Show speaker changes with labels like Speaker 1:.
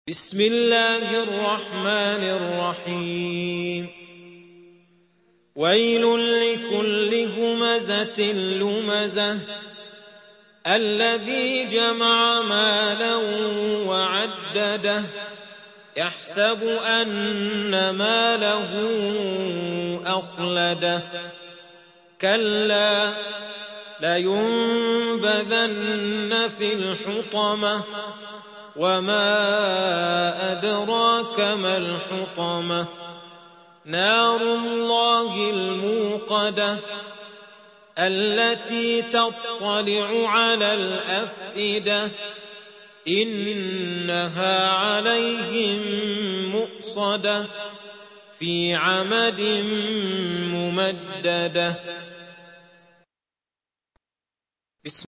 Speaker 1: بسم الله الرحمن الرحيم ويل لكل همزة لمزة الذي جمع مالا وعدده يحسب أن ماله أخلده كلا لينبذن في الحطمة وما أدراك ما الحطمة نار الله الموقدة التي تطلع على الأفئدة إنها عليهم مؤصدة في عمد ممددة